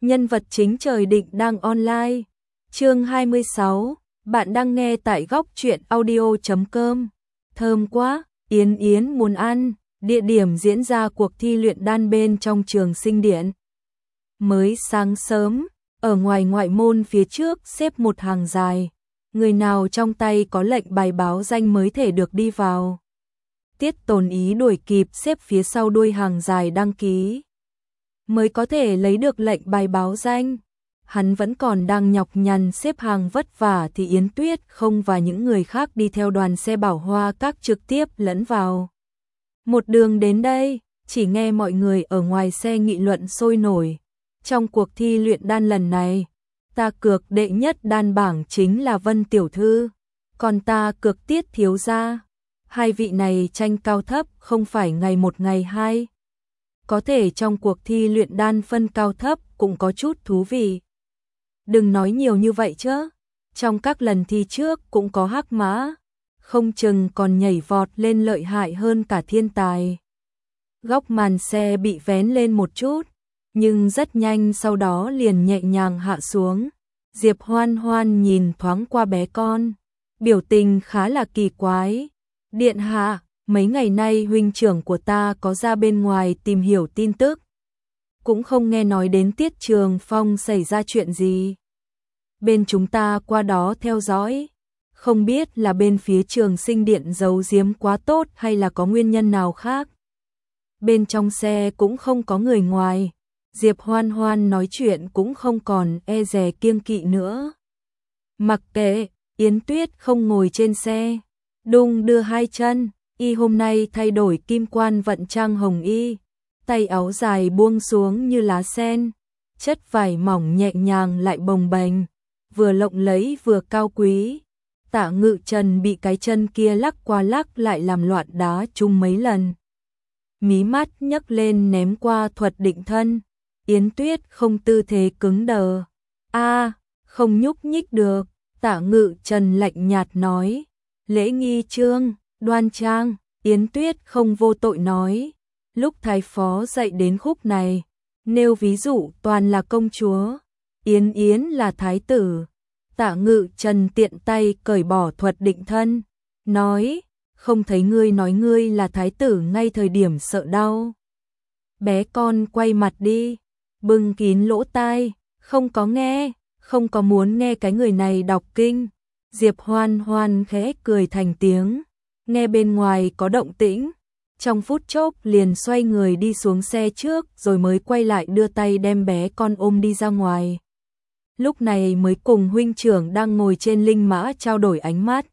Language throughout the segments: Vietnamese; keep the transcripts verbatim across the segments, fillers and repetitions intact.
Nhân vật chính trời định đang online. Chương hai mươi sáu, bạn đang nghe tại góc truyện audio chấm com. Thơm quá, Yến Yến muốn ăn. Địa điểm diễn ra cuộc thi luyện đan bên trong trường Sinh Điện. Mới sáng sớm, ở ngoài ngoại môn phía trước xếp một hàng dài. Người nào trong tay có lệnh bài báo danh mới thể được đi vào. Tiết Tồn Ý đuổi kịp xếp phía sau đuôi hàng dài đăng ký, mới có thể lấy được lệnh bài báo danh. Hắn vẫn còn đang nhọc nhằn xếp hàng vất vả thì Yến Tuyết không và những người khác đi theo đoàn xe Bảo Hoa Các trực tiếp lẫn vào. Một đường đến đây, chỉ nghe mọi người ở ngoài xe nghị luận sôi nổi. Trong cuộc thi luyện đan lần này, ta cược đệ nhất đan bảng chính là Vân Tiểu Thư, còn ta cược Tiết Thiếu Gia. Hai vị này tranh cao thấp không phải ngày một ngày hai. Có thể trong cuộc thi luyện đan phân cao thấp cũng có chút thú vị. Đừng nói nhiều như vậy chứ, trong các lần thi trước cũng có hắc mã, không chừng còn nhảy vọt lên lợi hại hơn cả thiên tài. Góc màn xe bị vén lên một chút, nhưng rất nhanh sau đó liền nhẹ nhàng hạ xuống. Diệp Hoan Hoan nhìn thoáng qua bé con, biểu tình khá là kỳ quái. Điện hạ, mấy ngày nay huynh trưởng của ta có ra bên ngoài tìm hiểu tin tức, cũng không nghe nói đến Tiết Trường Phong xảy ra chuyện gì. Bên chúng ta qua đó theo dõi, không biết là bên phía Trường Sinh Điện giấu giếm quá tốt hay là có nguyên nhân nào khác. Bên trong xe cũng không có người ngoài, Diệp Hoan Hoan nói chuyện cũng không còn e dè kiêng kỵ nữa. Mặc kệ, Yến Tuyết không ngồi trên xe, đung đưa hai chân, y hôm nay thay đổi kim quan vận trang hồng y, tay áo dài buông xuống như lá sen, chất vải mỏng nhẹ nhàng lại bồng bềnh, vừa lộng lẫy vừa cao quý. Tạ Ngự Trần bị cái chân kia lắc qua lắc lại làm loạn đá chung mấy lần. Mí mắt nhấc lên ném qua thuật định thân, Yến Tuyết không tư thế cứng đờ. A, không nhúc nhích được, Tạ Ngự Trần lạnh nhạt nói. Lễ nghi trương, đoan trang, Yến Tuyết không vô tội nói. Lúc thái phó dạy đến khúc này, nêu ví dụ toàn là công chúa, Yến Yến là thái tử. Tạ Ngự Trần tiện tay cởi bỏ thuật định thân, nói, không thấy ngươi nói ngươi là thái tử ngay thời điểm sợ đau. Bé con quay mặt đi, bưng kín lỗ tai, không có nghe, không có muốn nghe cái người này đọc kinh. Diệp Hoan Hoan khẽ cười thành tiếng, nghe bên ngoài có động tĩnh, trong phút chốc liền xoay người đi xuống xe trước rồi mới quay lại đưa tay đem bé con ôm đi ra ngoài. Lúc này mới cùng huynh trưởng đang ngồi trên linh mã trao đổi ánh mắt.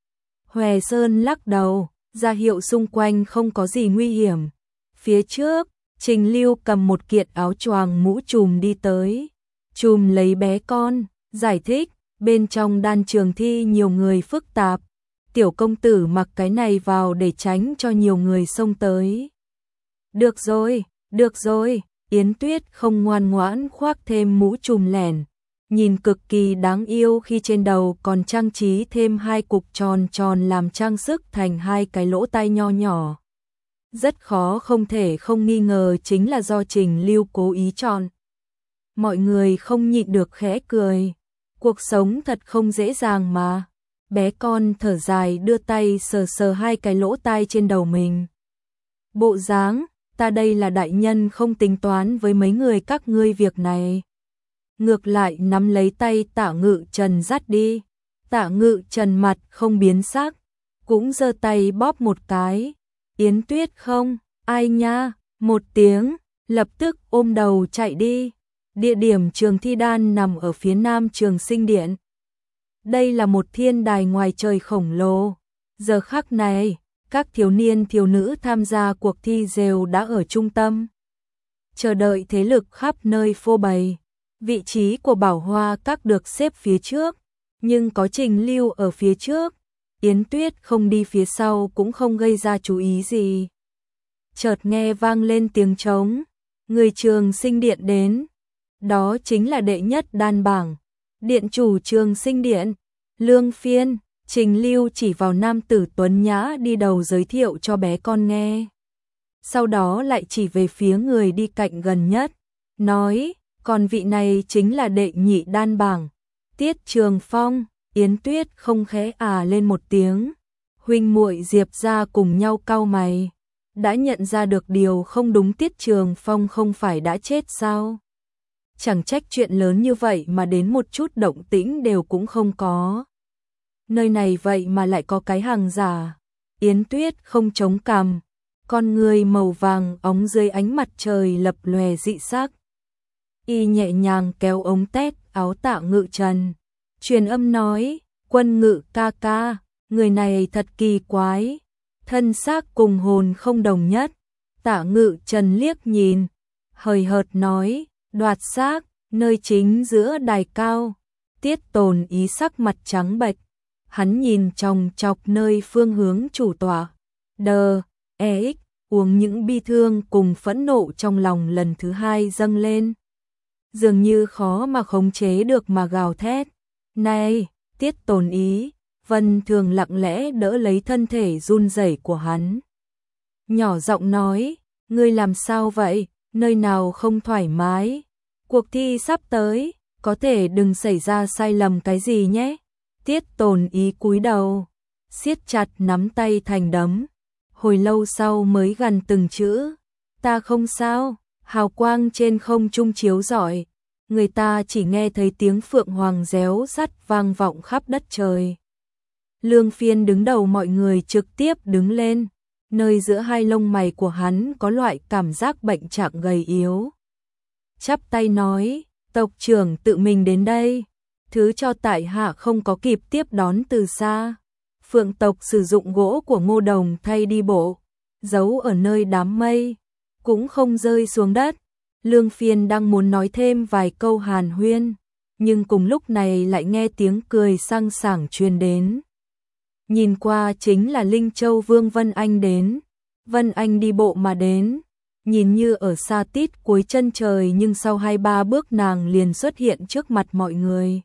Hòe Sơn lắc đầu, ra hiệu xung quanh không có gì nguy hiểm. Phía trước, Trình Lưu cầm một kiện áo choàng mũ trùm đi tới, trùm lấy bé con, giải thích, bên trong đan trường thi nhiều người phức tạp, tiểu công tử mặc cái này vào để tránh cho nhiều người xông tới. Được rồi, được rồi, Yến Tuyết không ngoan ngoãn khoác thêm mũ trùm lẻn, nhìn cực kỳ đáng yêu khi trên đầu còn trang trí thêm hai cục tròn tròn làm trang sức thành hai cái lỗ tai nho nhỏ. Rất khó không thể không nghi ngờ chính là do Trình Lưu cố ý chọn. Mọi người không nhịn được khẽ cười. Cuộc sống thật không dễ dàng mà. Bé con thở dài đưa tay sờ sờ hai cái lỗ tai trên đầu mình. Bộ dáng, ta đây là đại nhân không tính toán với mấy người các ngươi việc này. Ngược lại nắm lấy tay Tạ Ngự Trần dắt đi. Tạ Ngự Trần mặt không biến sắc, cũng giơ tay bóp một cái. Yến Tuyết không, ai nha, một tiếng, lập tức ôm đầu chạy đi. Địa điểm trường thi đan nằm ở phía nam Trường Sinh Điện. Đây là một thiên đài ngoài trời khổng lồ. Giờ khắc này, các thiếu niên thiếu nữ tham gia cuộc thi đều đã ở trung tâm, chờ đợi thế lực khắp nơi phô bày. Vị trí của Bảo Hoa Các được xếp phía trước, nhưng có Trình Lưu ở phía trước. Yến Tuyết không đi phía sau cũng không gây ra chú ý gì. Chợt nghe vang lên tiếng trống, người Trường Sinh Điện đến. Đó chính là đệ nhất đan bảng, điện chủ Trường Sinh Điện, Lương Phiên. Trình Lưu chỉ vào nam tử tuấn nhã đi đầu giới thiệu cho bé con nghe. Sau đó lại chỉ về phía người đi cạnh gần nhất, nói, Còn vị này chính là đệ nhị đan bảng, Tiết Trường Phong. Yến Tuyết không khẽ à lên một tiếng. Huynh muội Diệp gia cùng nhau cau mày, đã nhận ra được điều không đúng. Tiết Trường Phong không phải đã chết sao? Chẳng trách chuyện lớn như vậy mà đến một chút động tĩnh đều cũng không có. Nơi này vậy mà lại có cái hàng giả. Yến Tuyết không chống cằm, con người màu vàng óng dưới ánh mặt trời lập lòe dị sắc. Y nhẹ nhàng kéo ống tét áo Tạ Ngự Trần, truyền âm nói, Quân Ngự ca ca, người này thật kỳ quái, thân xác cùng hồn không đồng nhất. Tạ Ngự Trần liếc nhìn, hời hợt nói, đoạt xác, nơi chính giữa đài cao. Tiết Tồn Ý sắc mặt trắng bệch, hắn nhìn chòng chọc nơi phương hướng chủ tọa. Đờ, e x, uống những bi thương cùng phẫn nộ trong lòng lần thứ hai dâng lên. Dường như khó mà khống chế được mà gào thét. Này, Tiết Tồn Ý, Vân Thường lặng lẽ đỡ lấy thân thể run rẩy của hắn. Nhỏ giọng nói, ngươi làm sao vậy, nơi nào không thoải mái? Cuộc thi sắp tới, có thể đừng xảy ra sai lầm cái gì nhé. Tiết Tồn Ý cúi đầu, siết chặt nắm tay thành đấm. Hồi lâu sau mới gằn từng chữ, ta không sao. Hào quang trên không trung chiếu rọi, người ta chỉ nghe thấy tiếng phượng hoàng réo rắt vang vọng khắp đất trời. Lương Phiên đứng đầu mọi người trực tiếp đứng lên, nơi giữa hai lông mày của hắn có loại cảm giác bệnh trạng gầy yếu. Chắp tay nói, tộc trưởng tự mình đến đây, thứ cho tại hạ không có kịp tiếp đón từ xa. Phượng tộc sử dụng gỗ của Ngô Đồng thay đi bộ, giấu ở nơi đám mây, cũng không rơi xuống đất. Lương Phiên đang muốn nói thêm vài câu hàn huyên, nhưng cùng lúc này lại nghe tiếng cười sang sảng truyền đến. Nhìn qua chính là Linh Châu Vương Vân Anh đến. Vân Anh đi bộ mà đến, nhìn như ở xa tít cuối chân trời, nhưng sau hai ba bước nàng liền xuất hiện trước mặt mọi người.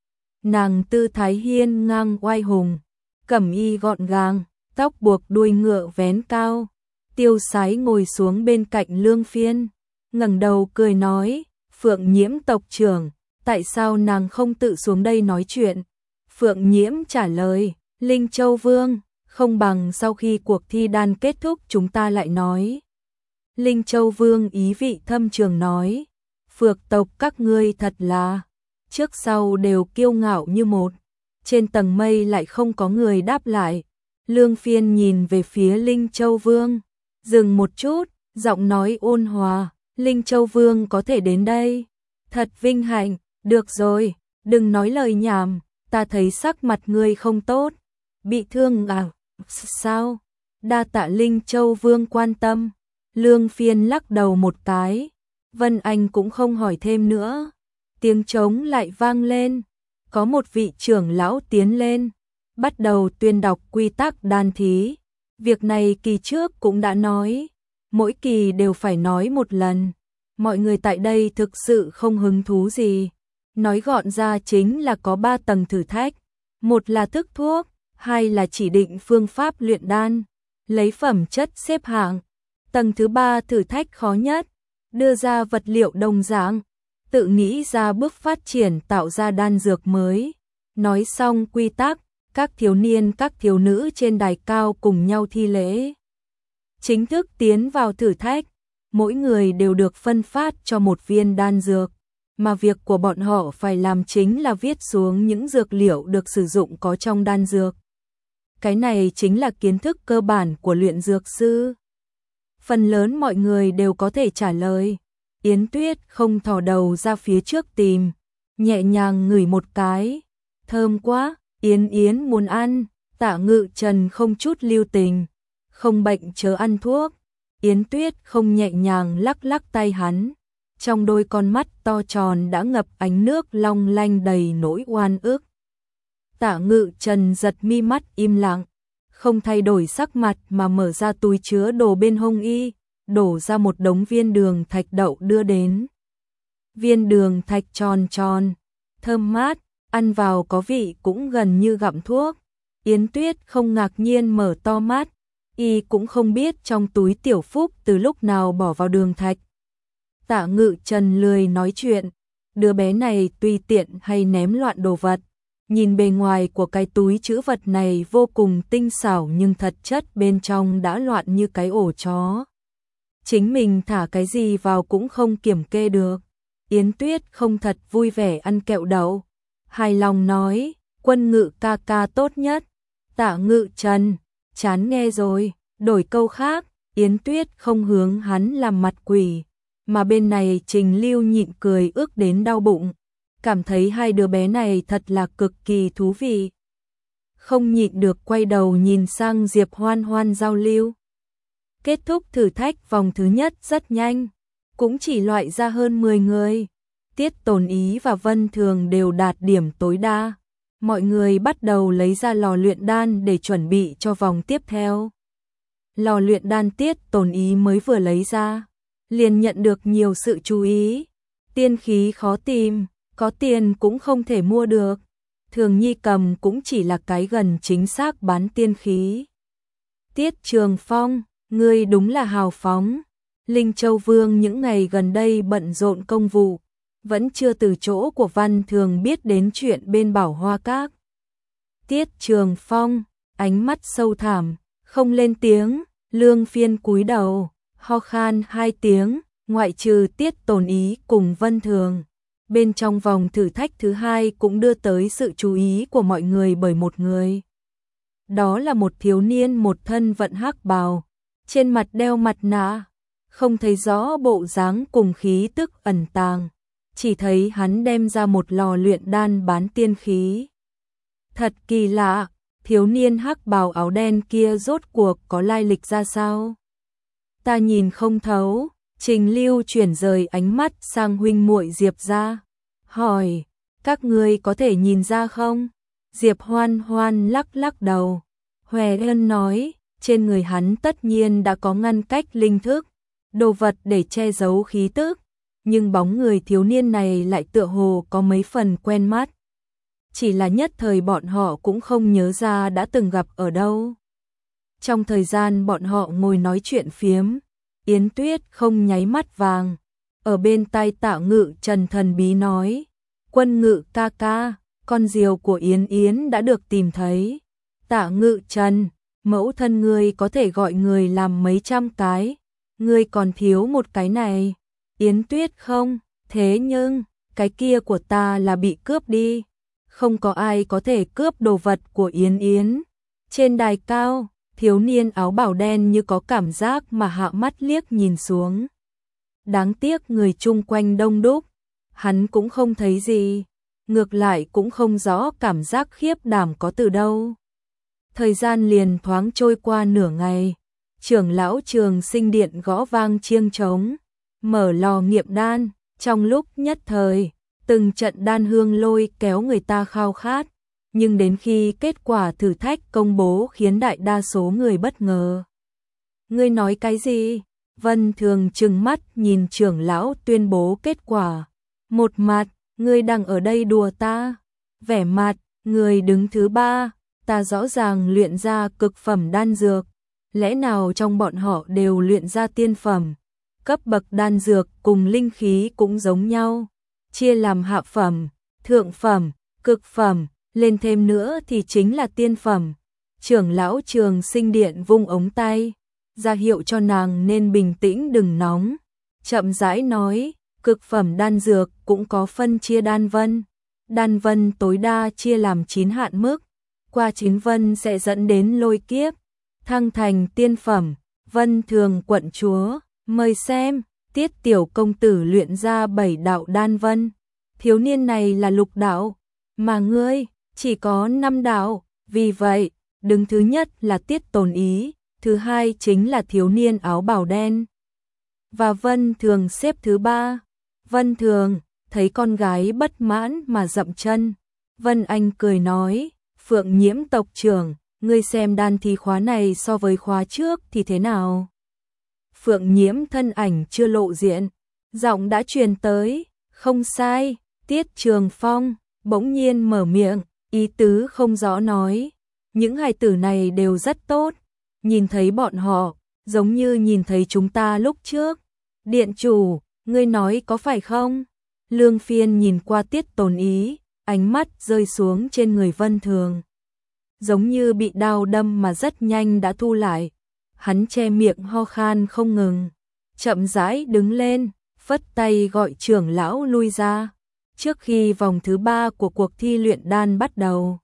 Nàng tư thái hiên ngang oai hùng, cẩm y gọn gàng, tóc buộc đuôi ngựa vén cao, tiêu sái ngồi xuống bên cạnh Lương Phiên, ngẩng đầu cười nói, Phượng Nhiễm tộc trưởng, tại sao nàng không tự xuống đây nói chuyện? Phượng Nhiễm trả lời, Linh Châu Vương, không bằng sau khi cuộc thi đan kết thúc chúng ta lại nói. Linh Châu Vương ý vị thâm trường nói, Phượng tộc các ngươi thật là, trước sau đều kiêu ngạo như một. Trên tầng mây lại không có người đáp lại. Lương Phiên nhìn về phía Linh Châu Vương, dừng một chút, giọng nói ôn hòa, Linh Châu Vương có thể đến đây, thật vinh hạnh. Được rồi, đừng nói lời nhảm, ta thấy sắc mặt ngươi không tốt. Bị thương à? Sao? Đa tạ Linh Châu Vương quan tâm. Lương Phiên lắc đầu một cái. Vân Anh cũng không hỏi thêm nữa. Tiếng trống lại vang lên. Có một vị trưởng lão tiến lên, bắt đầu tuyên đọc quy tắc đan thí. Việc này kỳ trước cũng đã nói, mỗi kỳ đều phải nói một lần. Mọi người tại đây thực sự không hứng thú gì. Nói gọn ra chính là có ba tầng thử thách. Một là thức thuốc, hai là chỉ định phương pháp luyện đan, lấy phẩm chất xếp hạng. Tầng thứ ba thử thách khó nhất, đưa ra vật liệu đồng dạng, tự nghĩ ra bước phát triển tạo ra đan dược mới. Nói xong quy tắc, các thiếu niên các thiếu nữ trên đài cao cùng nhau thi lễ. Chính thức tiến vào thử thách, mỗi người đều được phân phát cho một viên đan dược, mà việc của bọn họ phải làm chính là viết xuống những dược liệu được sử dụng có trong đan dược. Cái này chính là kiến thức cơ bản của luyện dược sư. Phần lớn mọi người đều có thể trả lời. Yến Tuyết không thò đầu ra phía trước tìm, nhẹ nhàng ngửi một cái. Thơm quá, Yến Yến muốn ăn. Tạ Ngự Trần không chút lưu tình, không bệnh chớ ăn thuốc. Yến Tuyết không nhẹ nhàng lắc lắc tay hắn, trong đôi con mắt to tròn đã ngập ánh nước long lanh đầy nỗi oan ức. Tạ Ngự Trần giật mi mắt im lặng, không thay đổi sắc mặt mà mở ra túi chứa đồ bên hông y, đổ ra một đống viên đường thạch đậu đưa đến. Viên đường thạch tròn tròn, thơm mát, ăn vào có vị cũng gần như gặm thuốc. Yến Tuyết không ngạc nhiên mở to mắt, y cũng không biết trong túi Tiểu Phúc từ lúc nào bỏ vào đường thạch. Tạ Ngự Trần lười nói chuyện, đứa bé này tùy tiện hay ném loạn đồ vật. Nhìn bề ngoài của cái túi trữ vật này vô cùng tinh xảo nhưng thật chất bên trong đã loạn như cái ổ chó. Chính mình thả cái gì vào cũng không kiểm kê được. Yến Tuyết không thật vui vẻ ăn kẹo đậu. Hài lòng nói, Quân Ngự ca ca tốt nhất. Tạ Ngự Trần, chán nghe rồi, đổi câu khác. Yến Tuyết không hướng hắn làm mặt quỷ. Mà bên này Trình Lưu nhịn cười ước đến đau bụng. Cảm thấy hai đứa bé này thật là cực kỳ thú vị. Không nhịn được quay đầu nhìn sang Diệp Hoan Hoan giao lưu. Kết thúc thử thách vòng thứ nhất rất nhanh, cũng chỉ loại ra hơn mười người. Tiết Tồn Ý và Vân Thường đều đạt điểm tối đa. Mọi người bắt đầu lấy ra lò luyện đan để chuẩn bị cho vòng tiếp theo. Lò luyện đan Tiết Tồn Ý mới vừa lấy ra, liền nhận được nhiều sự chú ý. Tiên khí khó tìm, có tiền cũng không thể mua được. Thường Nhi cầm cũng chỉ là cái gần chính xác bán tiên khí. Tiết Trường Phong, ngươi đúng là hào phóng. Linh Châu Vương những ngày gần đây bận rộn công vụ, vẫn chưa từ chỗ của Văn Thường biết đến chuyện bên Bảo Hoa Các. Tiết Trường Phong, ánh mắt sâu thẳm, không lên tiếng. Lương Phiên cúi đầu, ho khan hai tiếng, ngoại trừ Tiết Tồn Ý cùng Vân Thường. Bên trong vòng thử thách thứ hai cũng đưa tới sự chú ý của mọi người bởi một người. Đó là một thiếu niên một thân vận hắc bào, trên mặt đeo mặt nạ, không thấy rõ bộ dáng cùng khí tức ẩn tàng, chỉ thấy hắn đem ra một lò luyện đan bán tiên khí. Thật kỳ lạ, thiếu niên hắc bào áo đen kia rốt cuộc có lai lịch ra sao? Ta nhìn không thấu. Trình Lưu chuyển rời ánh mắt sang huynh muội Diệp gia, hỏi, các ngươi có thể nhìn ra không? Diệp Hoan Hoan lắc lắc đầu. Hòe Ân nói, trên người hắn tất nhiên đã có ngăn cách linh thức, đồ vật để che giấu khí tức, nhưng bóng người thiếu niên này lại tựa hồ có mấy phần quen mắt. Chỉ là nhất thời bọn họ cũng không nhớ ra đã từng gặp ở đâu. Trong thời gian bọn họ ngồi nói chuyện phiếm, Yến Tuyết không nháy mắt vàng, ở bên tai Tạ Ngự Trần thần bí nói, Quân Ngự ca ca, con diều của Yến Yến đã được tìm thấy. Tạ Ngự Trần, mẫu thân ngươi có thể gọi người làm mấy trăm cái, ngươi còn thiếu một cái này. Yến Tuyết không, thế nhưng, cái kia của ta là bị cướp đi, không có ai có thể cướp đồ vật của Yến Yến. Trên đài cao, thiếu niên áo bào đen như có cảm giác mà hạ mắt liếc nhìn xuống. Đáng tiếc người chung quanh đông đúc, hắn cũng không thấy gì, ngược lại cũng không rõ cảm giác khiếp đảm có từ đâu. Thời gian liền thoáng trôi qua nửa ngày, trưởng lão Trường Sinh Điện gõ vang chiêng trống, mở lò nghiệm đan, trong lúc nhất thời, từng trận đan hương lôi kéo người ta khao khát. Nhưng đến khi kết quả thử thách công bố khiến đại đa số người bất ngờ. Ngươi nói cái gì? Vân Thường trừng mắt nhìn trưởng lão tuyên bố kết quả. Một mặt, ngươi đang ở đây đùa ta. Vẻ mặt, người đứng thứ ba, ta rõ ràng luyện ra cực phẩm đan dược. Lẽ nào trong bọn họ đều luyện ra tiên phẩm? Cấp bậc đan dược cùng linh khí cũng giống nhau. Chia làm hạ phẩm, thượng phẩm, cực phẩm. Lên thêm nữa thì chính là tiên phẩm. Trưởng lão Trường Sinh Điện vung ống tay, ra hiệu cho nàng nên bình tĩnh đừng nóng. Chậm rãi nói, cực phẩm đan dược cũng có phân chia đan vân. Đan vân tối đa chia làm chín hạn mức, qua chín vân sẽ dẫn đến lôi kiếp, thăng thành tiên phẩm. Vân Thường quận chúa, mời xem, Tiết tiểu công tử luyện ra bảy đạo đan vân. Thiếu niên này là lục đạo, mà ngươi chỉ có năm đạo, vì vậy, đứng thứ nhất là Tiết Tồn Ý, thứ hai chính là thiếu niên áo bào đen. Và Vân Thường xếp thứ ba. Vân Thường, thấy con gái bất mãn mà dậm chân. Vân Anh cười nói, Phượng Nhiễm tộc trưởng, ngươi xem đan thi khóa này so với khóa trước thì thế nào? Phượng Nhiễm thân ảnh chưa lộ diện, giọng đã truyền tới, không sai. Tiết Trường Phong bỗng nhiên mở miệng, ý tứ không rõ nói, những hài tử này đều rất tốt, nhìn thấy bọn họ, giống như nhìn thấy chúng ta lúc trước. Điện chủ, Ngươi nói có phải không? Lương Phiên nhìn qua Tiết Tồn Ý, ánh mắt rơi xuống trên người Vân Thường. Giống như bị đao đâm mà rất nhanh đã thu lại. Hắn che miệng ho khan không ngừng. Chậm rãi đứng lên, phất tay gọi trưởng lão lui ra. Trước khi vòng thứ ba của cuộc thi luyện đan bắt đầu.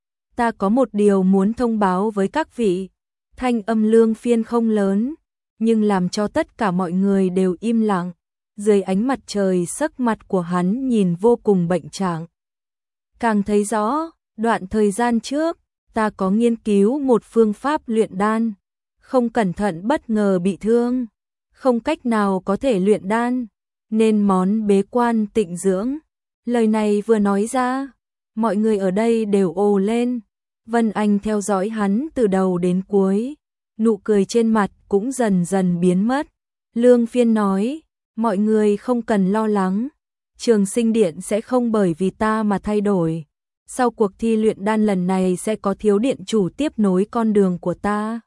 Ta có một điều muốn thông báo với các vị. Thanh âm Lương Phiên không lớn, nhưng làm cho tất cả mọi người đều im lặng. Dưới ánh mặt trời sắc mặt của hắn nhìn vô cùng bệnh trạng. Càng thấy rõ, đoạn thời gian trước, ta có nghiên cứu một phương pháp luyện đan. Không cẩn thận bất ngờ bị thương. Không cách nào có thể luyện đan. Nên món bế quan tịnh dưỡng. Lời này vừa nói ra, mọi người ở đây đều ồ lên. Vân Anh theo dõi hắn từ đầu đến cuối. Nụ cười trên mặt cũng dần dần biến mất. Lương Phiên nói, mọi người không cần lo lắng. Trường Sinh Điện sẽ không bởi vì ta mà thay đổi. Sau cuộc thi luyện đan lần này sẽ có thiếu điện chủ tiếp nối con đường của ta.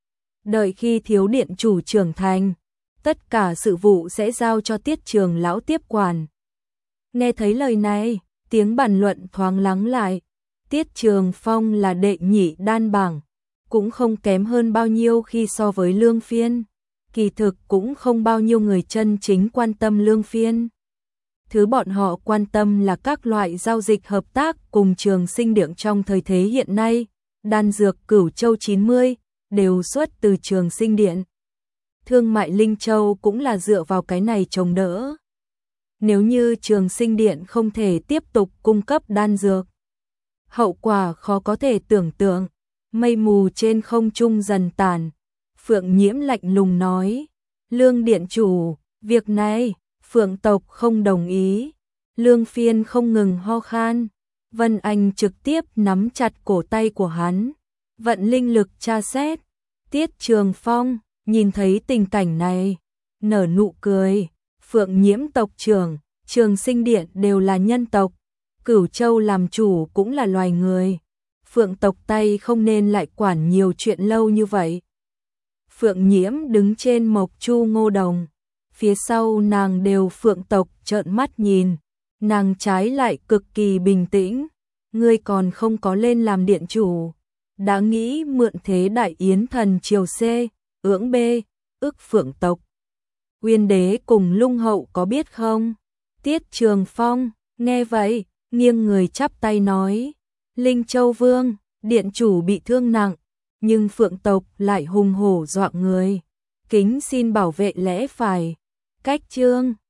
Đợi khi thiếu điện chủ trưởng thành, tất cả sự vụ sẽ giao cho Tiết Trường lão tiếp quản. Nghe thấy lời này, tiếng bàn luận thoáng lắng lại. Tiết Trường Phong là đệ nhị đan bảng, cũng không kém hơn bao nhiêu khi so với Lương Phiên. Kỳ thực cũng không bao nhiêu người chân chính quan tâm Lương Phiên. Thứ bọn họ quan tâm là các loại giao dịch hợp tác cùng Trường Sinh Điện trong thời thế hiện nay. Đan dược Cửu Châu chín mươi đều xuất từ Trường Sinh Điện. Thương mại Linh Châu cũng là dựa vào cái này chống đỡ. Nếu như Trường Sinh Điện không thể tiếp tục cung cấp đan dược, hậu quả khó có thể tưởng tượng. Mây mù trên không trung dần tàn. Phượng Nhiễm lạnh lùng nói, Lương Điện chủ, việc này, Phượng tộc không đồng ý. Lương Phiên không ngừng ho khan. Vân Anh trực tiếp nắm chặt cổ tay của hắn. Vận linh lực tra xét. Tiết Trường Phong, nhìn thấy tình cảnh này, nở nụ cười. Phượng Nhiễm tộc trưởng, Trường Sinh Điện đều là nhân tộc. Cửu Châu làm chủ cũng là loài người. Phượng tộc tay không nên lại quản nhiều chuyện lâu như vậy. Phượng Nhiễm đứng trên mộc chu ngô đồng. Phía sau nàng đều Phượng tộc trợn mắt nhìn. Nàng trái lại cực kỳ bình tĩnh. Ngươi còn không có lên làm điện chủ. Đã nghĩ mượn thế đại yến thần triều C, ưỡng B, ức Phượng tộc. Uyên đế cùng Lung hậu có biết không? Tiết Trường Phong, nghe vậy, nghiêng người chắp tay nói. Linh Châu Vương, điện chủ bị thương nặng, nhưng Phượng tộc lại hùng hổ dọa người. Kính xin bảo vệ lẽ phải. Cách chương